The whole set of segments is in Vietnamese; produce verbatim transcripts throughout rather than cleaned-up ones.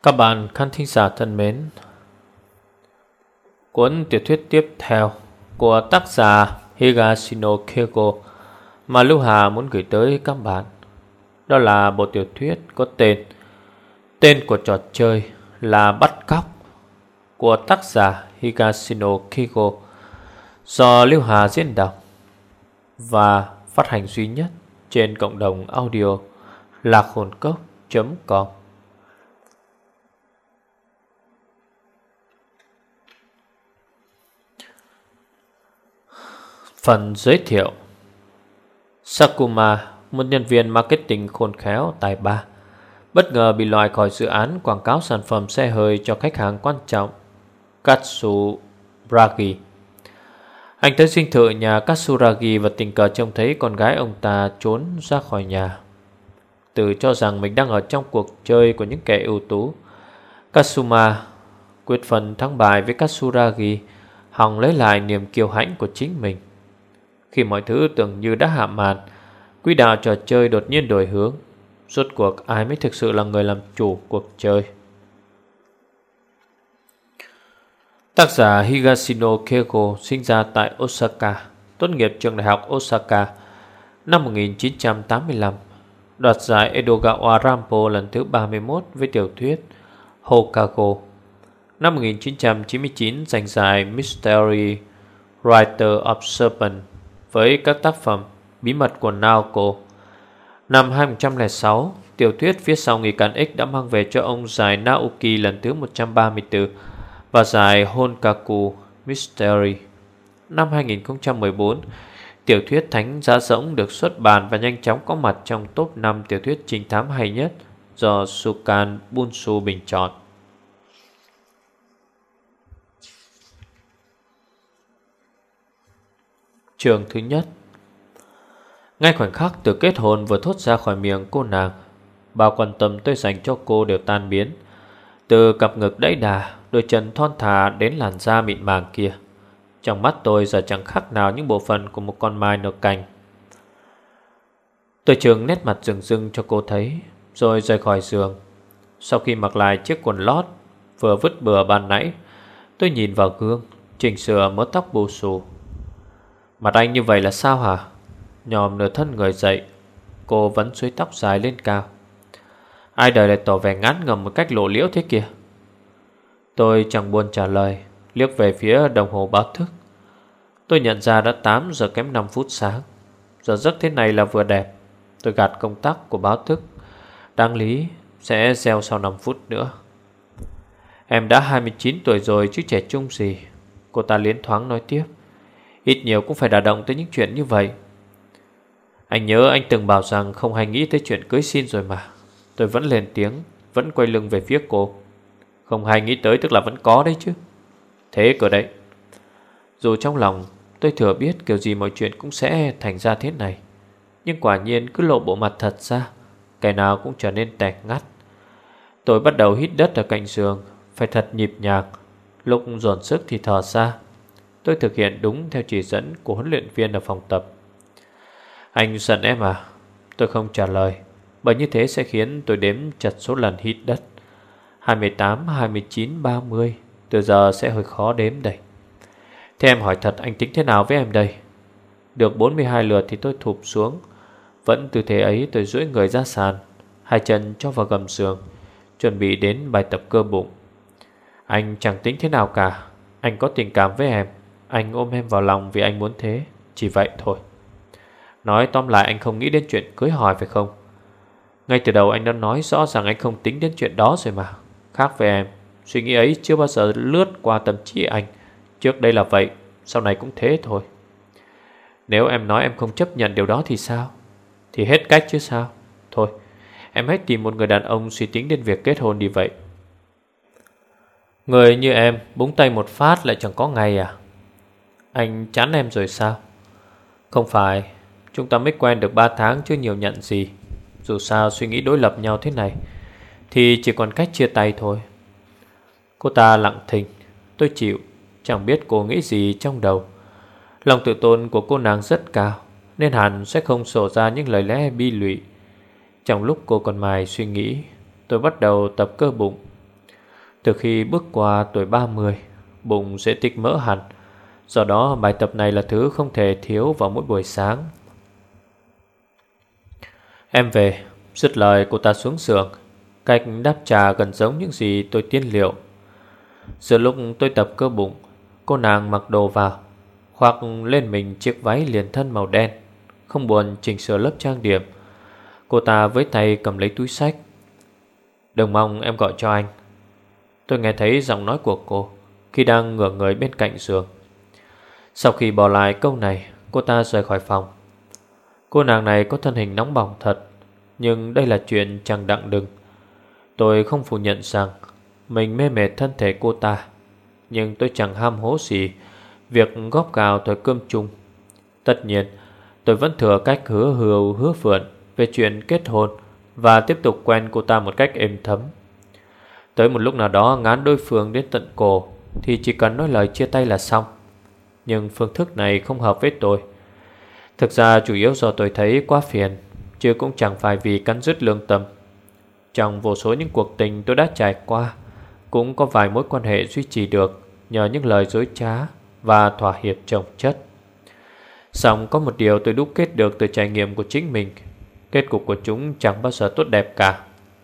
Các bạn khán thính giả thân mến, cuốn tiểu thuyết tiếp theo của tác giả Higashino Keiko mà Lưu Hà muốn gửi tới các bạn, đó là bộ tiểu thuyết có tên Tên của trò chơi là Bắt Cóc của tác giả Higashino Keiko, do Lưu Hà diễn đọc và phát hành duy nhất trên cộng đồng audio lạc hồn cốc chấm com. Phần giới thiệu. Sakuma, một nhân viên marketing khôn khéo tài ba, bất ngờ bị loại khỏi dự án quảng cáo sản phẩm xe hơi cho khách hàng quan trọng Katsuragi. Anh tới dinh thự nhà Katsuragi và tình cờ trông thấy con gái ông ta trốn ra khỏi nhà. Tự cho rằng mình đang ở trong cuộc chơi của những kẻ ưu tú, Katsuma quyết phân thắng bại với Katsuragi, hòng lấy lại niềm kiêu hãnh của chính mình. Khi mọi thứ tưởng như đã hạ màn, quỹ đạo trò chơi đột nhiên đổi hướng. Rốt cuộc ai mới thực sự là người làm chủ cuộc chơi? Tác giả Higashino Keiko sinh ra tại Osaka, tốt nghiệp trường đại học Osaka năm một nghìn chín trăm tám mươi lăm, đoạt giải Edogawa Rampo lần thứ ba mươi mốt với tiểu thuyết Hokago. Năm một nghìn chín trăm chín mươi chín giành giải Mystery Writer of Serpent với các tác phẩm Bí mật của Naoko. Năm hai không không sáu, tiểu thuyết Phía sau nghịch cảnh X đã mang về cho ông giải Naoki lần thứ một trăm ba mươi tư và giải Honkaku Mystery. Năm hai không một bốn, tiểu thuyết Thánh Giá Rỗng được xuất bản và nhanh chóng có mặt trong top năm tiểu thuyết trinh thám hay nhất do Sukan Bunsu bình chọn. Chương thứ nhất. Ngay khoảnh khắc từ kết hôn vừa thốt ra khỏi miệng cô nàng, bao quan tâm tôi dành cho cô đều tan biến. Từ cặp ngực đẫy đà, đôi chân thon thả đến làn da mịn màng kia, trong mắt tôi giờ chẳng khác nào những bộ phận của một con mai nở cành. Tôi trừng nét mặt rừng rưng cho cô thấy, rồi rời khỏi giường. Sau khi mặc lại chiếc quần lót vừa vứt bừa ban nãy, tôi nhìn vào gương, chỉnh sửa mớ tóc bù xù. Mặt anh như vậy là sao hả? Nhòm nửa thân người dậy, cô vẫn xuôi tóc dài lên cao. Ai đời lại tỏ vẻ ngán ngẩm một cách lộ liễu thế kìa? Tôi chẳng buồn trả lời, liếc về phía đồng hồ báo thức. Tôi nhận ra đã tám giờ kém năm phút sáng. Giờ giấc thế này là vừa đẹp. Tôi gạt công tắc của báo thức, đáng lý sẽ reo sau năm phút nữa. Em đã hai mươi chín tuổi rồi chứ trẻ trung gì, cô ta liến thoáng nói tiếp. Ít nhiều cũng phải đả động tới những chuyện như vậy. Anh nhớ anh từng bảo rằng không hay nghĩ tới chuyện cưới xin rồi mà. Tôi vẫn lên tiếng, vẫn quay lưng về phía cô. Không hay nghĩ tới tức là vẫn có đấy chứ. Thế cơ đấy. Dù trong lòng tôi thừa biết kiểu gì mọi chuyện cũng sẽ thành ra thế này, nhưng quả nhiên cứ lộ bộ mặt thật ra, cái nào cũng trở nên tẹt ngắt. Tôi bắt đầu hít đất ở cạnh giường, phải thật nhịp nhàng, lúc dồn sức thì thở ra. Tôi thực hiện đúng theo chỉ dẫn của huấn luyện viên ở phòng tập. Anh giận em à? Tôi không trả lời, bởi như thế sẽ khiến tôi đếm chật số lần hít đất. Hai mươi tám, hai mươi chín, ba mươi. Từ giờ sẽ hơi khó đếm đây. Thế em hỏi thật, anh tính thế nào với em đây? Được bốn mươi hai lượt thì tôi thụp xuống. Vẫn tư thế ấy, tôi duỗi người ra sàn, hai chân cho vào gầm giường, chuẩn bị đến bài tập cơ bụng. Anh chẳng tính thế nào cả. Anh có tình cảm với em. Anh ôm em vào lòng vì anh muốn thế. Chỉ vậy thôi. Nói tóm lại, anh không nghĩ đến chuyện cưới hỏi phải không? Ngay từ đầu anh đã nói rõ rằng anh không tính đến chuyện đó rồi mà. Khác với em, suy nghĩ ấy chưa bao giờ lướt qua tâm trí anh. Trước đây là vậy, sau này cũng thế thôi. Nếu em nói em không chấp nhận điều đó thì sao? Thì hết cách chứ sao? Thôi, em hãy tìm một người đàn ông suy tính đến việc kết hôn đi vậy. Người như em búng tay một phát lại chẳng có ngày à? Anh chán em rồi sao? Không phải, chúng ta mới quen được ba tháng chưa nhiều nhận gì. Dù sao suy nghĩ đối lập nhau thế này thì chỉ còn cách chia tay thôi. Cô ta lặng thinh. Tôi chịu. Chẳng biết cô nghĩ gì trong đầu. Lòng tự tôn của cô nàng rất cao, nên hẳn sẽ không sổ ra những lời lẽ bi lụy. Trong lúc cô còn mải suy nghĩ, tôi bắt đầu tập cơ bụng. Từ khi bước qua tuổi ba mươi, bụng sẽ tích mỡ hẳn. Do đó bài tập này là thứ không thể thiếu vào mỗi buổi sáng. Em về. Dứt lời cô ta xuống giường. Cách đáp trà gần giống những gì tôi tiên liệu. Giữa lúc tôi tập cơ bụng, cô nàng mặc đồ vào, khoác lên mình chiếc váy liền thân màu đen, không buồn chỉnh sửa lớp trang điểm. Cô ta với tay cầm lấy túi xách. Đừng mong em gọi cho anh. Tôi nghe thấy giọng nói của cô khi đang ngửa người bên cạnh giường. Sau khi bỏ lại câu này, cô ta rời khỏi phòng. Cô nàng này có thân hình nóng bỏng thật, nhưng đây là chuyện chẳng đặng đừng. Tôi không phủ nhận rằng mình mê mệt thân thể cô ta, nhưng tôi chẳng ham hố gì việc góp gạo thỏi cơm chung. Tất nhiên, tôi vẫn thừa cách hứa hưu hứa phượn về chuyện kết hôn và tiếp tục quen cô ta một cách êm thấm. Tới một lúc nào đó ngán đối phương đến tận cổ thì chỉ cần nói lời chia tay là xong. Nhưng phương thức này không hợp với tôi. Thực ra chủ yếu do tôi thấy quá phiền, chứ cũng chẳng phải vì cắn rứt lương tâm. Trong vô số những cuộc tình tôi đã trải qua, cũng có vài mối quan hệ duy trì được nhờ những lời dối trá và thỏa hiệp chồng chất. Song có một điều tôi đúc kết được từ trải nghiệm của chính mình: kết cục của chúng chẳng bao giờ tốt đẹp cả.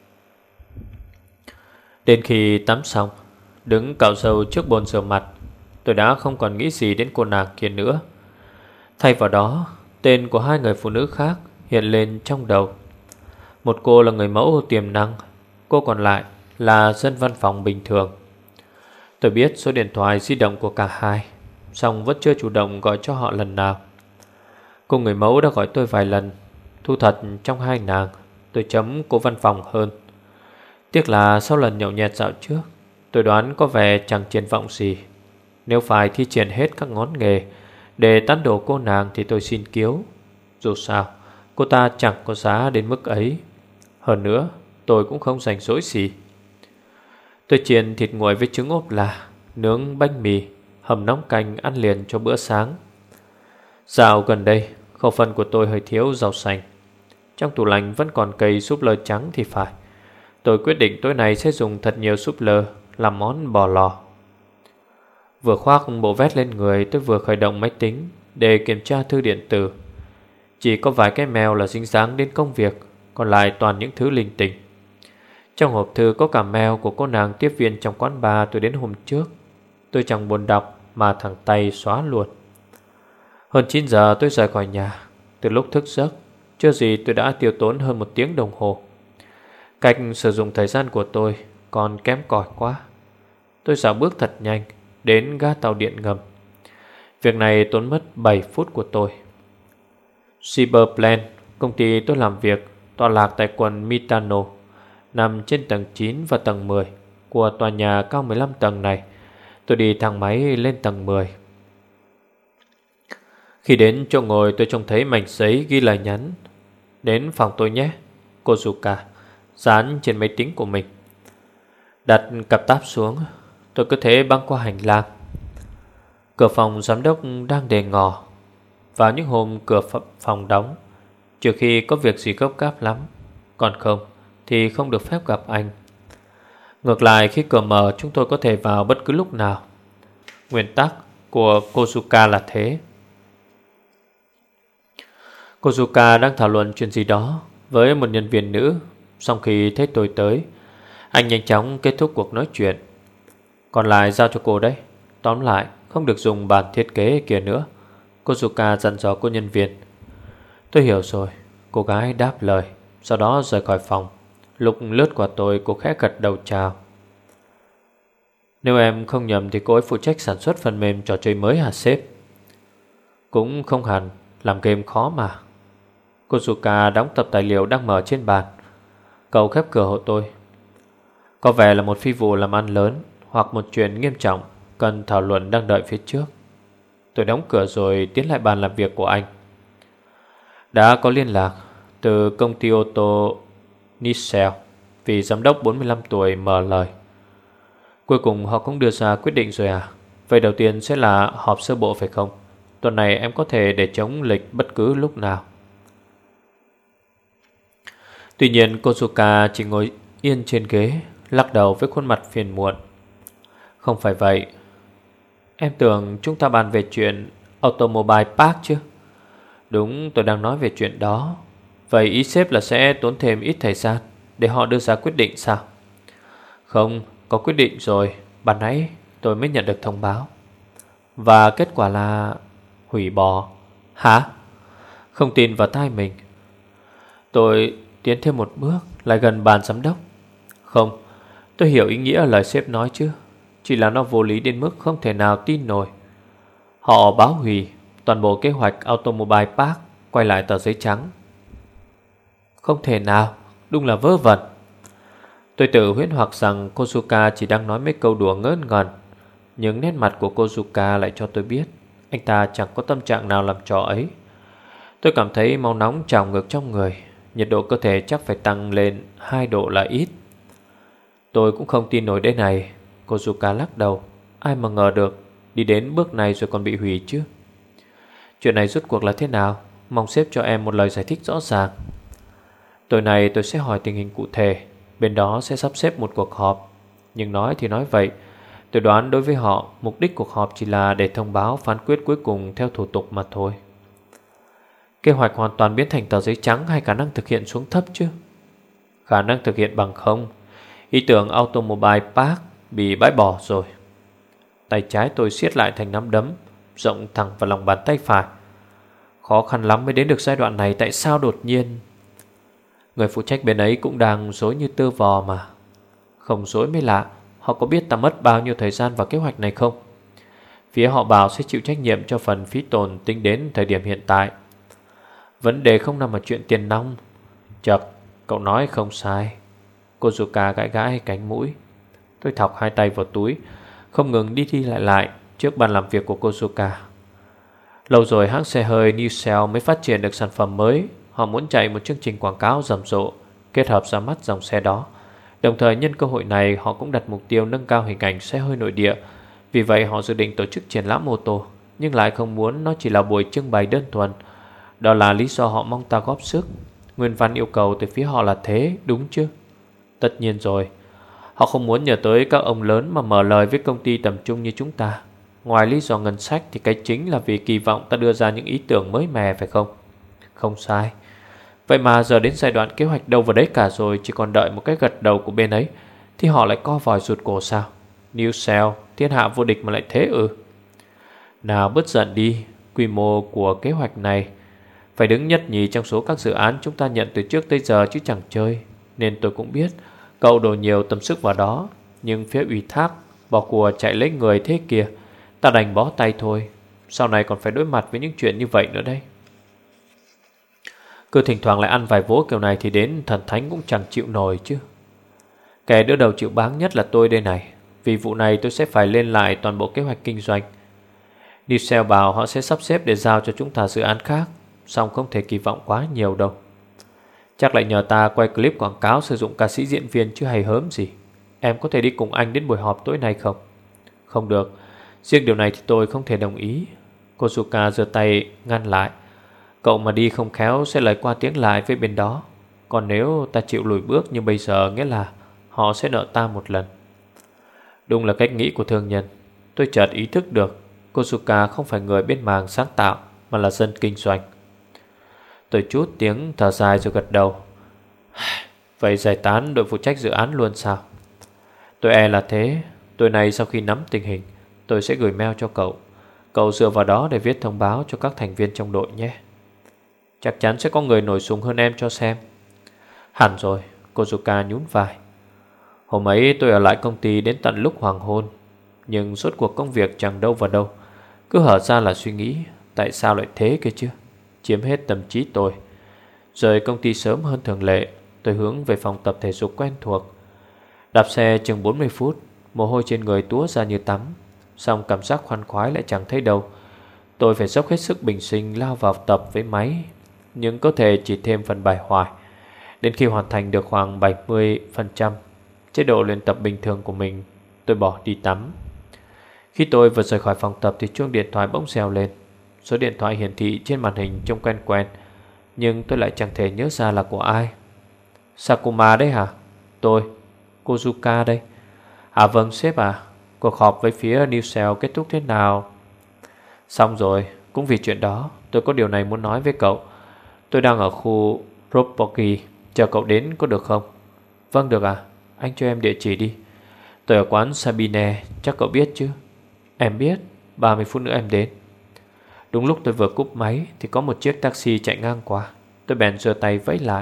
Đến khi tắm xong, đứng cạo râu trước bồn rửa mặt, tôi đã không còn nghĩ gì đến cô nàng kia nữa. Thay vào đó, tên của hai người phụ nữ khác hiện lên trong đầu. Một cô là người mẫu tiềm năng, cô còn lại là dân văn phòng bình thường. Tôi biết số điện thoại di động của cả hai, song vẫn chưa chủ động gọi cho họ lần nào. Cô người mẫu đã gọi tôi vài lần. Thu thật trong hai nàng, tôi chấm cô văn phòng hơn. Tiếc là sau lần nhậu nhẹt dạo trước, tôi đoán có vẻ chẳng triển vọng gì. Nếu phải thi triển hết các ngón nghề để tán đổ cô nàng thì tôi xin kiếu. Dù sao, cô ta chẳng có giá đến mức ấy. Hơn nữa, tôi cũng không rảnh rỗi gì. Tôi chiên thịt nguội với trứng ốp la, nướng bánh mì, hầm nóng canh ăn liền cho bữa sáng. Dạo gần đây, khẩu phần của tôi hơi thiếu rau xanh. Trong tủ lạnh vẫn còn cây súp lơ trắng thì phải. Tôi quyết định tối nay sẽ dùng thật nhiều súp lơ làm món bò lò. Vừa khoác bộ vest lên người, tôi vừa khởi động máy tính để kiểm tra thư điện tử. Chỉ có vài cái mail là dính dáng đến công việc, còn lại toàn những thứ linh tinh. Trong hộp thư có cả mail của cô nàng tiếp viên trong quán bar tôi đến hôm trước. Tôi chẳng buồn đọc mà thẳng tay xóa luôn. Hơn chín giờ tôi rời khỏi nhà. Từ lúc thức giấc, chưa gì tôi đã tiêu tốn hơn một tiếng đồng hồ. Cách sử dụng thời gian của tôi còn kém cỏi quá. Tôi dạo bước thật nhanh đến ga tàu điện ngầm. Việc này tốn mất bảy phút của tôi. Cyberplan, công ty tôi làm việc, tọa lạc tại quận Mitano, nằm trên tầng chín và tầng mười của tòa nhà cao mười lăm tầng này. Tôi đi thang máy lên tầng mười. Khi đến chỗ ngồi, tôi trông thấy mảnh giấy ghi lời nhắn: "Đến phòng tôi nhé, Kozuka", dán trên máy tính của mình. Đặt cặp táp xuống, tôi cứ thế băng qua hành lang. Cửa phòng giám đốc đang đề ngỏ. Vào những hôm cửa phòng đóng, trừ khi có việc gì gấp gáp lắm, còn không thì không được phép gặp anh. Ngược lại, khi cửa mở, chúng tôi có thể vào bất cứ lúc nào. Nguyên tắc của Kozuka là thế. Kozuka đang thảo luận chuyện gì đó với một nhân viên nữ. Sau khi thấy tôi tới, anh nhanh chóng kết thúc cuộc nói chuyện. Còn lại giao cho cô đấy. Tóm lại, không được dùng bản thiết kế kia nữa, Kozuka dặn dò cô nhân viên. Tôi hiểu rồi. Cô gái đáp lời, sau đó rời khỏi phòng. Lúc lướt qua tôi, cô khẽ gật đầu chào. Nếu em không nhầm thì cô ấy phụ trách sản xuất phần mềm trò chơi mới hả sếp? Cũng không hẳn, làm game khó mà. Kozuka đóng tập tài liệu đang mở trên bàn. Cậu khép cửa hộ tôi. Có vẻ là một phi vụ làm ăn lớn hoặc một chuyện nghiêm trọng cần thảo luận đang đợi phía trước. Tôi đóng cửa rồi tiến lại bàn làm việc của anh. Đã có liên lạc từ công ty ô tô Nissel, vì giám đốc bốn mươi lăm tuổi mở lời. Cuối cùng họ cũng đưa ra quyết định rồi à? Vậy đầu tiên sẽ là họp sơ bộ phải không? Tuần này em có thể để trống lịch bất cứ lúc nào. Tuy nhiên Kozuka chỉ ngồi yên trên ghế, lắc đầu với khuôn mặt phiền muộn. Không phải vậy. Em tưởng chúng ta bàn về chuyện Automobile Park chứ? Đúng, tôi đang nói về chuyện đó. Vậy ý sếp là sẽ tốn thêm ít thời gian để họ đưa ra quyết định sao? Không, có quyết định rồi. Ban nãy tôi mới nhận được thông báo. Và kết quả là hủy bỏ. Hả? Không tin vào tai mình. Tôi tiến thêm một bước, lại gần bàn giám đốc. Không, tôi hiểu ý nghĩa lời sếp nói chứ. Chỉ là nó vô lý đến mức không thể nào tin nổi. Họ báo hủy toàn bộ kế hoạch Automobile Park, quay lại tờ giấy trắng. Không thể nào, đúng là vớ vẩn. Tôi tự huyễn hoặc rằng Kozuka chỉ đang nói mấy câu đùa ngớ ngẩn, nhưng nét mặt của Kozuka lại cho tôi biết anh ta chẳng có tâm trạng nào làm trò ấy. Tôi cảm thấy máu nóng trào ngược trong người. Nhiệt độ cơ thể chắc phải tăng lên hai độ là ít. Tôi cũng không tin nổi đây này. Kozuka lắc đầu. Ai mà ngờ được đi đến bước này rồi còn bị hủy chứ. Chuyện này rốt cuộc là thế nào? Mong sếp cho em một lời giải thích rõ ràng. Tối nay tôi sẽ hỏi tình hình cụ thể. Bên đó sẽ sắp xếp một cuộc họp. Nhưng nói thì nói vậy, tôi đoán đối với họ, mục đích cuộc họp chỉ là để thông báo phán quyết cuối cùng theo thủ tục mà thôi. Kế hoạch hoàn toàn biến thành tờ giấy trắng hay khả năng thực hiện xuống thấp chứ? Khả năng thực hiện bằng không. Ý tưởng Automobile Park bị bãi bỏ rồi. Tay trái tôi siết lại thành nắm đấm, rộng thẳng vào lòng bàn tay phải. Khó khăn lắm mới đến được giai đoạn này. Tại sao đột nhiên? Người phụ trách bên ấy cũng đang rối như tơ vò mà. Không rối mới lạ. Họ có biết ta mất bao nhiêu thời gian vào kế hoạch này không? Phía họ bảo sẽ chịu trách nhiệm cho phần phí tồn tính đến thời điểm hiện tại. Vấn đề không nằm ở chuyện tiền nong. Chật, cậu nói không sai. Kozuka gãi gãi cánh mũi. Tôi thọc hai tay vào túi, không ngừng đi đi lại lại trước bàn làm việc của Kozuka. Lâu rồi hãng xe hơi New Cell mới phát triển được sản phẩm mới. Họ muốn chạy một chương trình quảng cáo rầm rộ, kết hợp ra mắt dòng xe đó. Đồng thời nhân cơ hội này họ cũng đặt mục tiêu nâng cao hình ảnh xe hơi nội địa. Vì vậy họ dự định tổ chức triển lãm ô tô, nhưng lại không muốn nó chỉ là buổi trưng bày đơn thuần. Đó là lý do họ mong ta góp sức. Nguyên văn yêu cầu từ phía họ là thế, đúng chứ? Tất nhiên rồi. Họ không muốn nhờ tới các ông lớn mà mở lời với công ty tầm trung như chúng ta. Ngoài lý do ngân sách thì cái chính là vì kỳ vọng ta đưa ra những ý tưởng mới mẻ, phải không? Không sai. Vậy mà giờ đến giai đoạn kế hoạch đâu vào đấy cả rồi, chỉ còn đợi một cái gật đầu của bên ấy thì họ lại co vòi rụt cổ sao? New Cell, thiên hạ vô địch mà lại thế ư? Nào bớt giận đi. Quy mô của kế hoạch này phải đứng nhất nhì trong số các dự án chúng ta nhận từ trước tới giờ chứ chẳng chơi. Nên tôi cũng biết cậu đổ nhiều tâm sức vào đó. Nhưng phía ủy thác bỏ của chạy lấy người thế kìa, ta đành bó tay thôi. Sau này còn phải đối mặt với những chuyện như vậy nữa đây. Cứ thỉnh thoảng lại ăn vài vố kiểu này thì đến thần thánh cũng chẳng chịu nổi chứ. Kẻ đỡ đầu chịu báng nhất là tôi đây này. Vì vụ này tôi sẽ phải lên lại toàn bộ kế hoạch kinh doanh. New Cell bảo họ sẽ sắp xếp để giao cho chúng ta dự án khác, song không thể kỳ vọng quá nhiều đâu. Chắc lại nhờ ta quay clip quảng cáo sử dụng ca sĩ diễn viên chứ hay hớm gì. Em có thể đi cùng anh đến buổi họp tối nay không? Không được. Riêng điều này thì tôi không thể đồng ý. Kozuka giơ tay ngăn lại. Cậu mà đi không khéo sẽ lời qua tiếng lại với bên đó. Còn nếu ta chịu lùi bước như bây giờ, nghĩa là họ sẽ nợ ta một lần. Đúng là cách nghĩ của thương nhân. Tôi chợt ý thức được Kozuka không phải người bên mảng sáng tạo, mà là dân kinh doanh. Tôi chút tiếng thở dài rồi gật đầu. Vậy giải tán đội phụ trách dự án luôn sao? Tôi e là thế. Tối nay sau khi nắm tình hình, tôi sẽ gửi mail cho cậu. Cậu dựa vào đó để viết thông báo cho các thành viên trong đội nhé. Chắc chắn sẽ có người nổi súng hơn em cho xem. Hẳn rồi. Kozuka nhún vai. Hôm ấy tôi ở lại công ty đến tận lúc hoàng hôn. Nhưng suốt cuộc công việc chẳng đâu vào đâu. Cứ hở ra là suy nghĩ tại sao lại thế kia chứ. Chiếm hết tâm trí tôi. Rời công ty sớm hơn thường lệ, tôi hướng về phòng tập thể dục quen thuộc. Đạp xe chừng bốn mươi phút, mồ hôi trên người túa ra như tắm. Xong cảm giác khoan khoái lại chẳng thấy đâu. Tôi phải dốc hết sức bình sinh lao vào tập với máy, nhưng có thể chỉ thêm phần bài hoài. Đến khi hoàn thành được khoảng bảy mươi phần trăm chế độ luyện tập bình thường của mình, tôi bỏ đi tắm. Khi tôi vừa rời khỏi phòng tập thì chuông điện thoại bỗng reo lên. Số điện thoại hiển thị trên màn hình trông quen quen, nhưng tôi lại chẳng thể nhớ ra là của ai. Sakuma đấy hả? Tôi, Kozuka đây. À vâng sếp à. cuộc họp với phía New Cell kết thúc thế nào? Xong rồi, cũng vì chuyện đó tôi có điều này muốn nói với cậu. Tôi đang ở khu Roppoki, chờ cậu đến có được không? Vâng được à, anh cho em địa chỉ đi. Tôi ở quán Sabine, chắc cậu biết chứ? Em biết, ba mươi phút nữa em đến. Đúng lúc tôi vừa cúp máy thì có một chiếc taxi chạy ngang qua. Tôi bèn giơ tay vẫy lại.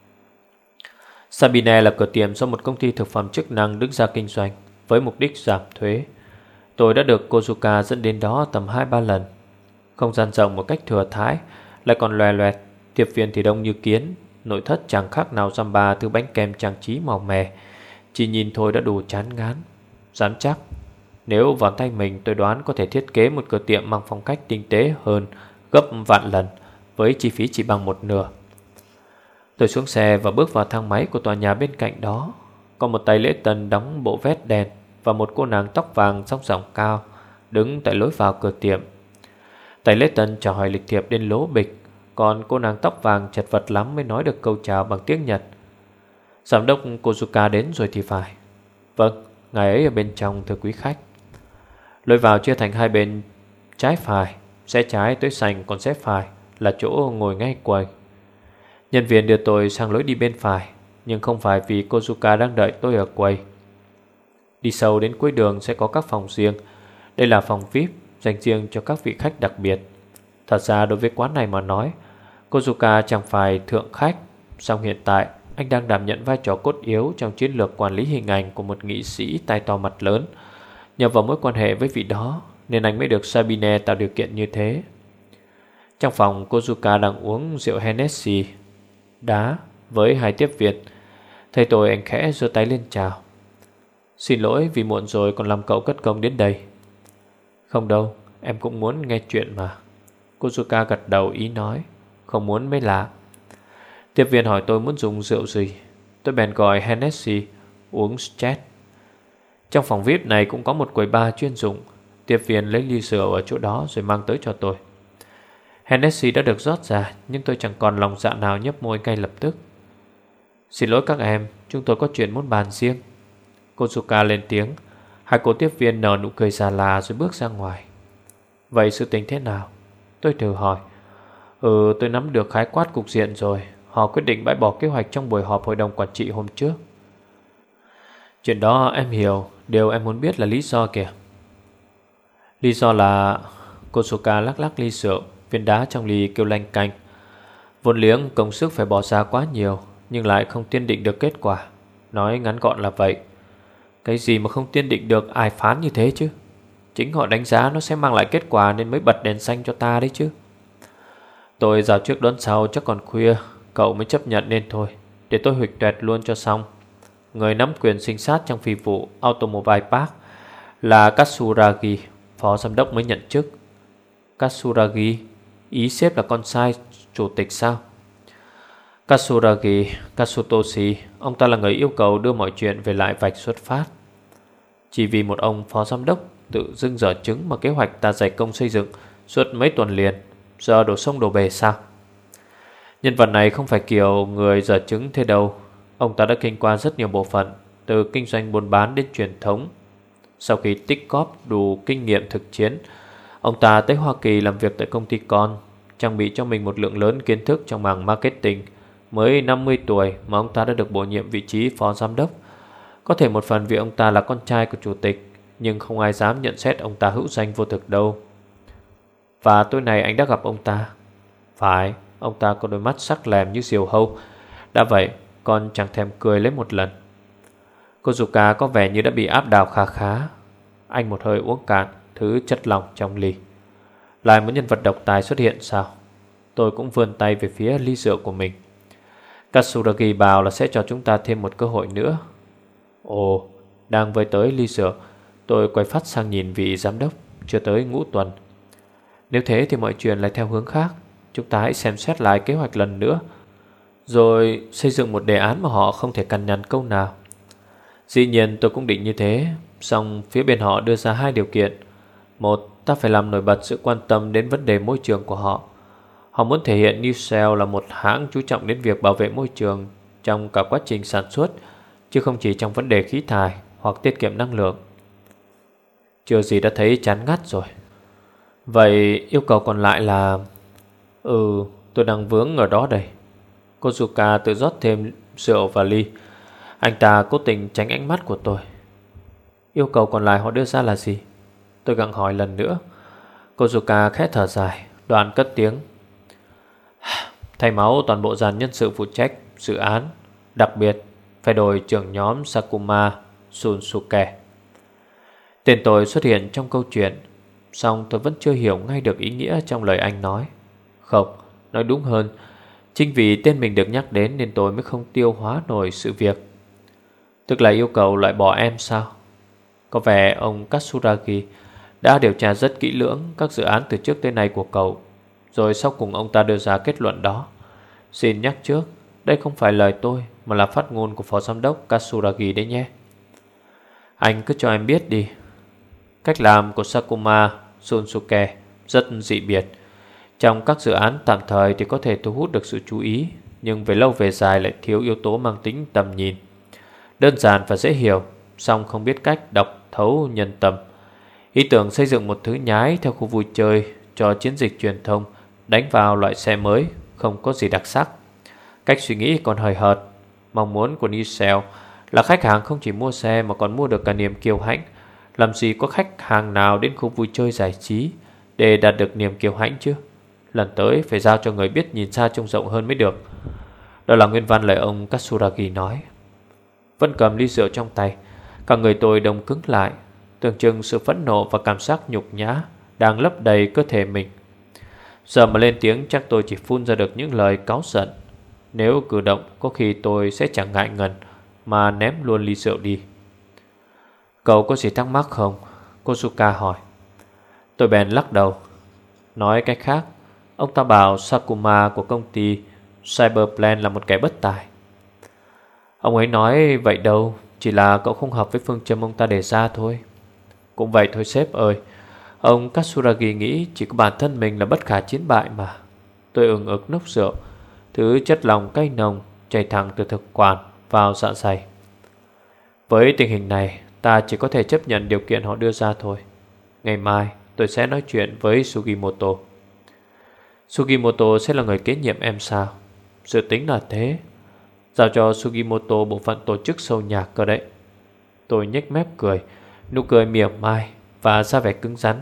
Sabine là cửa tiệm do một công ty thực phẩm chức năng đứng ra kinh doanh với mục đích giảm thuế. Tôi đã được Kozuka dẫn đến đó tầm hai ba lần. Không gian rộng một cách thừa thãi, lại còn loè loẹt. Tiếp viên thì đông như kiến. Nội thất chẳng khác nào dăm ba thứ bánh kem trang trí màu mè. Chỉ nhìn thôi đã đủ chán ngán. Dám chắc nếu vào tay mình, tôi đoán có thể thiết kế một cửa tiệm mang phong cách tinh tế hơn gấp vạn lần, với chi phí chỉ bằng một nửa. Tôi xuống xe và bước vào thang máy của tòa nhà bên cạnh đó. Có một tay lễ tân đóng bộ vest đen và một cô nàng tóc vàng song sòng cao đứng tại lối vào cửa tiệm. Tay lễ tân chào hỏi lịch thiệp đến lố bịch, còn cô nàng tóc vàng chật vật lắm mới nói được câu chào bằng tiếng Nhật. Giám đốc Kozuka đến rồi thì phải. Vâng, ngài ấy ở bên trong thưa quý khách. Lối vào chia thành hai bên trái phải, xe trái tới sành, còn xe phải là chỗ ngồi ngay quầy. Nhân viên đưa tôi sang lối đi bên phải, nhưng không phải vì Kozuka đang đợi tôi ở quầy. Đi sâu đến cuối đường sẽ có các phòng riêng. Đây là phòng vi ai pi dành riêng cho các vị khách đặc biệt. Thật ra đối với quán này mà nói, Kozuka chẳng phải thượng khách, song hiện tại anh đang đảm nhận vai trò cốt yếu trong chiến lược quản lý hình ảnh của một nghị sĩ tai to mặt lớn. Nhờ vào mối quan hệ với vị đó nên anh mới được Sabine tạo điều kiện như thế. Trong phòng, Kozuka đang uống rượu Hennessy đá với hai tiếp viên. Thấy tôi, anh khẽ giơ tay lên chào. Xin lỗi vì muộn rồi còn làm cậu cất công đến đây. Không đâu, em cũng muốn nghe chuyện mà. Kozuka gật đầu ý nói. Không muốn mới lạ. Tiếp viên hỏi tôi muốn dùng rượu gì. Tôi bèn gọi Hennessy, uống Schet. Trong phòng vi ai pi này cũng có một quầy bar chuyên dụng. Tiếp viên lấy ly rượu ở chỗ đó rồi mang tới cho tôi. Hennessy đã được rót ra, nhưng tôi chẳng còn lòng dạ nào nhấp môi ngay lập tức. Xin lỗi các em, chúng tôi có chuyện muốn bàn riêng. Kozuka lên tiếng. Hai cô tiếp viên nở nụ cười già là rồi bước ra ngoài. Vậy sự tình thế nào? Tôi thử hỏi. Ừ, tôi nắm được khái quát cục diện rồi. Họ quyết định bãi bỏ kế hoạch trong buổi họp hội đồng quản trị hôm trước. Chuyện đó em hiểu. Điều em muốn biết là lý do kìa. Lý do là... Kozuka lắc lắc ly rượu. Viên đá trong ly kêu lanh canh. Vốn liếng công sức phải bỏ ra quá nhiều, nhưng lại không tiên định được kết quả. Nói ngắn gọn là vậy. Cái gì mà không tiên định được ai phán như thế chứ? Chính họ đánh giá nó sẽ mang lại kết quả nên mới bật đèn xanh cho ta đấy chứ. Tôi rào trước đón sau chắc còn khuya, cậu mới chấp nhận nên thôi. Để tôi huỵch toẹt luôn cho xong. Người nắm quyền sinh sát trong phi vụ Automobile Park là Katsuragi, phó giám đốc mới nhận chức. Katsuragi, ý sếp là con trai chủ tịch sao? Katsuragi Katsutoshi, ông ta là người yêu cầu đưa mọi chuyện về lại vạch xuất phát. Chỉ vì một ông phó giám đốc tự dưng dở chứng mà kế hoạch ta dày công xây dựng suốt mấy tuần liền giờ đổ sông đổ bể sao? Nhân vật này không phải kiểu người dở chứng thế đâu. Ông ta đã kinh qua rất nhiều bộ phận, từ kinh doanh buôn bán đến truyền thống. Sau khi tích cóp đủ kinh nghiệm thực chiến, ông ta tới Hoa Kỳ làm việc tại công ty con, trang bị cho mình một lượng lớn kiến thức trong mảng marketing. Mới năm mươi tuổi mà ông ta đã được bổ nhiệm vị trí phó giám đốc. Có thể một phần vì ông ta là con trai của chủ tịch, nhưng không ai dám nhận xét ông ta hữu danh vô thực đâu. Và tối nay anh đã gặp ông ta. Phải, ông ta có đôi mắt sắc lẹm như diều hâu. Đã vậy, còn chẳng thèm cười lấy một lần. Kozuka có vẻ như đã bị áp đảo khá khá. Anh một hơi uống cạn thứ chất lỏng trong ly. Lại một nhân vật độc tài xuất hiện sao? Tôi cũng vươn tay về phía ly rượu của mình. Katsuragi bảo là sẽ cho chúng ta thêm một cơ hội nữa. Ồ, đang với tới ly rượu, tôi quay phát sang nhìn vị giám đốc. Chưa tới ngũ tuần. Nếu thế thì mọi chuyện lại theo hướng khác. Chúng ta hãy xem xét lại kế hoạch lần nữa, rồi xây dựng một đề án mà họ không thể cằn nhằn câu nào. Dĩ nhiên tôi cũng định như thế. Song phía bên họ đưa ra hai điều kiện. Một, ta phải làm nổi bật sự quan tâm đến vấn đề môi trường của họ. Họ muốn thể hiện New Cell là một hãng chú trọng đến việc bảo vệ môi trường trong cả quá trình sản xuất, chứ không chỉ trong vấn đề khí thải hoặc tiết kiệm năng lượng. chưa gì đã thấy chán ngắt rồi. Vậy yêu cầu còn lại là... Ừ, tôi đang vướng ở đó đây. Kozuka tự rót thêm rượu vào ly. Anh ta cố tình tránh ánh mắt của tôi. Yêu cầu còn lại họ đưa ra là gì? Tôi gặng hỏi lần nữa. Kozuka khẽ thở dài, đoạn cất tiếng. Thay máu toàn bộ dàn nhân sự phụ trách dự án, đặc biệt phải đổi trưởng nhóm Sakuma Shunsuke. Tên tôi xuất hiện trong câu chuyện, song tôi vẫn chưa hiểu ngay được ý nghĩa trong lời anh nói. Không, nói đúng hơn, chính vì tên mình được nhắc đến nên tôi mới không tiêu hóa nổi sự việc. Tức là yêu cầu loại bỏ em sao? Có vẻ ông Katsuragi đã điều tra rất kỹ lưỡng các dự án từ trước tới nay của cậu, rồi sau cùng ông ta đưa ra kết luận đó. Xin nhắc trước, đây không phải lời tôi mà là phát ngôn của phó giám đốc Katsuragi đấy nhé. Anh cứ cho em biết đi. Cách làm của Sakuma Shunsuke rất dị biệt. Trong các dự án tạm thời thì có thể thu hút được sự chú ý, nhưng về lâu về dài lại thiếu yếu tố mang tính tầm nhìn. Đơn giản và dễ hiểu, song không biết cách đọc thấu nhân tâm. Ý tưởng xây dựng một thứ nhái theo khu vui chơi cho chiến dịch truyền thông, đánh vào loại xe mới, không có gì đặc sắc. Cách suy nghĩ còn hời hợt. Mong muốn của Nissan là khách hàng không chỉ mua xe mà còn mua được cả niềm kiêu hãnh. Làm gì có khách hàng nào đến khu vui chơi giải trí để đạt được niềm kiêu hãnh chứ? Lần tới phải giao cho người biết nhìn xa trông rộng hơn mới được. Đó là nguyên văn lời ông Katsuragi nói. Vẫn cầm ly rượu trong tay, cả người tôi đông cứng lại, tưởng chừng sự phẫn nộ và cảm giác nhục nhã đang lấp đầy cơ thể mình. Giờ mà lên tiếng chắc tôi chỉ phun ra được những lời cáu giận. Nếu cử động có khi tôi sẽ chẳng ngại ngần mà ném luôn ly rượu đi. Cậu có gì thắc mắc không? Kozuka hỏi. Tôi bèn lắc đầu. Nói cách khác, ông ta bảo Sakuma của công ty Cyberplan là một kẻ bất tài. Ông ấy nói vậy đâu, chỉ là cậu không hợp với phương châm ông ta đề ra thôi. Cũng vậy thôi sếp ơi. Ông Katsuragi nghĩ chỉ có bản thân mình là bất khả chiến bại mà. Tôi ừng ực nốc rượu, thứ chất lòng cay nồng chảy thẳng từ thực quản vào dạ dày. Với tình hình này, ta chỉ có thể chấp nhận điều kiện họ đưa ra thôi. Ngày mai tôi sẽ nói chuyện với Sugimoto. Sugimoto sẽ là người kế nhiệm em sao? Dự tính là thế. Giao cho Sugimoto bộ phận tổ chức show nhạc cơ đấy. Tôi nhếch mép cười, nụ cười mỉa mai và ra vẻ cứng rắn.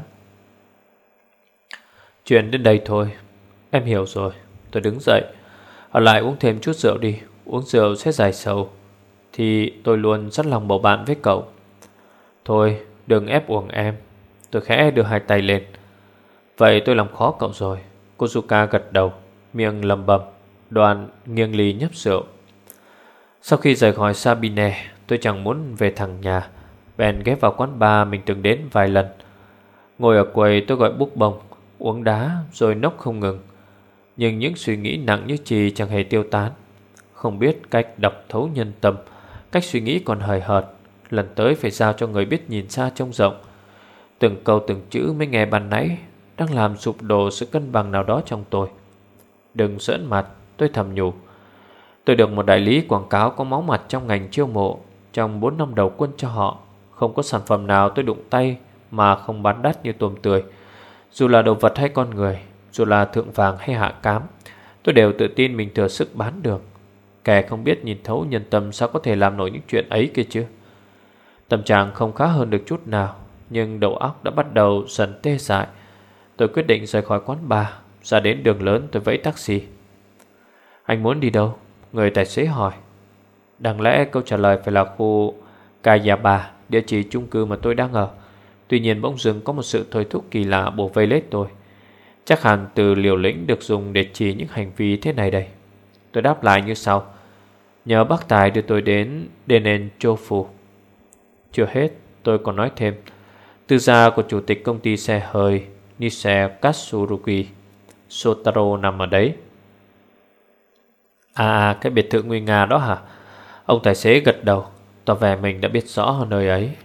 Chuyện đến đây thôi. Em hiểu rồi. Tôi đứng dậy. Ở lại uống thêm chút rượu đi. Uống rượu sẽ giải sầu. Thì tôi luôn rất lòng bầu bạn với cậu. Thôi đừng ép uổng em. Tôi khẽ đưa hai tay lên. Vậy tôi làm khó cậu rồi. Kozuka gật đầu, miệng lầm bầm, đoàn nghiêng ly nhấp rượu. Sau khi rời khỏi Sabine, tôi chẳng muốn về thẳng nhà, bèn ghé vào quán bar mình từng đến vài lần. Ngồi ở quầy tôi gọi búp bông, uống đá rồi nốc không ngừng. Nhưng những suy nghĩ nặng như chì chẳng hề tiêu tán. Không biết cách đọc thấu nhân tâm, cách suy nghĩ còn hời hợt. Lần tới phải giao cho người biết nhìn xa trông rộng. Từng câu từng chữ mới nghe ban nãy đang làm sụp đổ sự cân bằng nào đó trong tôi. Đừng giỡn mặt, tôi thầm nhủ. Tôi được một đại lý quảng cáo có máu mặt trong ngành chiêu mộ. Trong bốn năm đầu quân cho họ, không có sản phẩm nào tôi đụng tay mà không bán đắt như tôm tươi. Dù là đồ vật hay con người, dù là thượng vàng hay hạ cám, tôi đều tự tin mình thừa sức bán được. Kẻ không biết nhìn thấu nhân tâm sao có thể làm nổi những chuyện ấy kia chứ. Tâm trạng không khá hơn được chút nào, nhưng đầu óc đã bắt đầu dần tê dại. Tôi quyết định rời khỏi quán bar. Ra đến đường lớn tôi vẫy taxi. Anh muốn đi đâu? Người tài xế hỏi. Đáng lẽ câu trả lời phải là khu Kayaba, địa chỉ chung cư mà tôi đang ở. Tuy nhiên bỗng dưng có một sự thôi thúc kỳ lạ bổ vây lết tôi. Chắc hẳn từ liều lĩnh được dùng để chỉ những hành vi thế này đây. Tôi đáp lại như sau. Nhờ bác tài đưa tôi đến Denen Chofu. Chưa hết, tôi còn nói thêm. Tư gia của chủ tịch công ty xe hơi Nise Katsurugi Sotaro nằm ở đấy. À, cái biệt thự nguy nga đó hả? Ông tài xế gật đầu, tỏ vẻ mình đã biết rõ nơi ấy.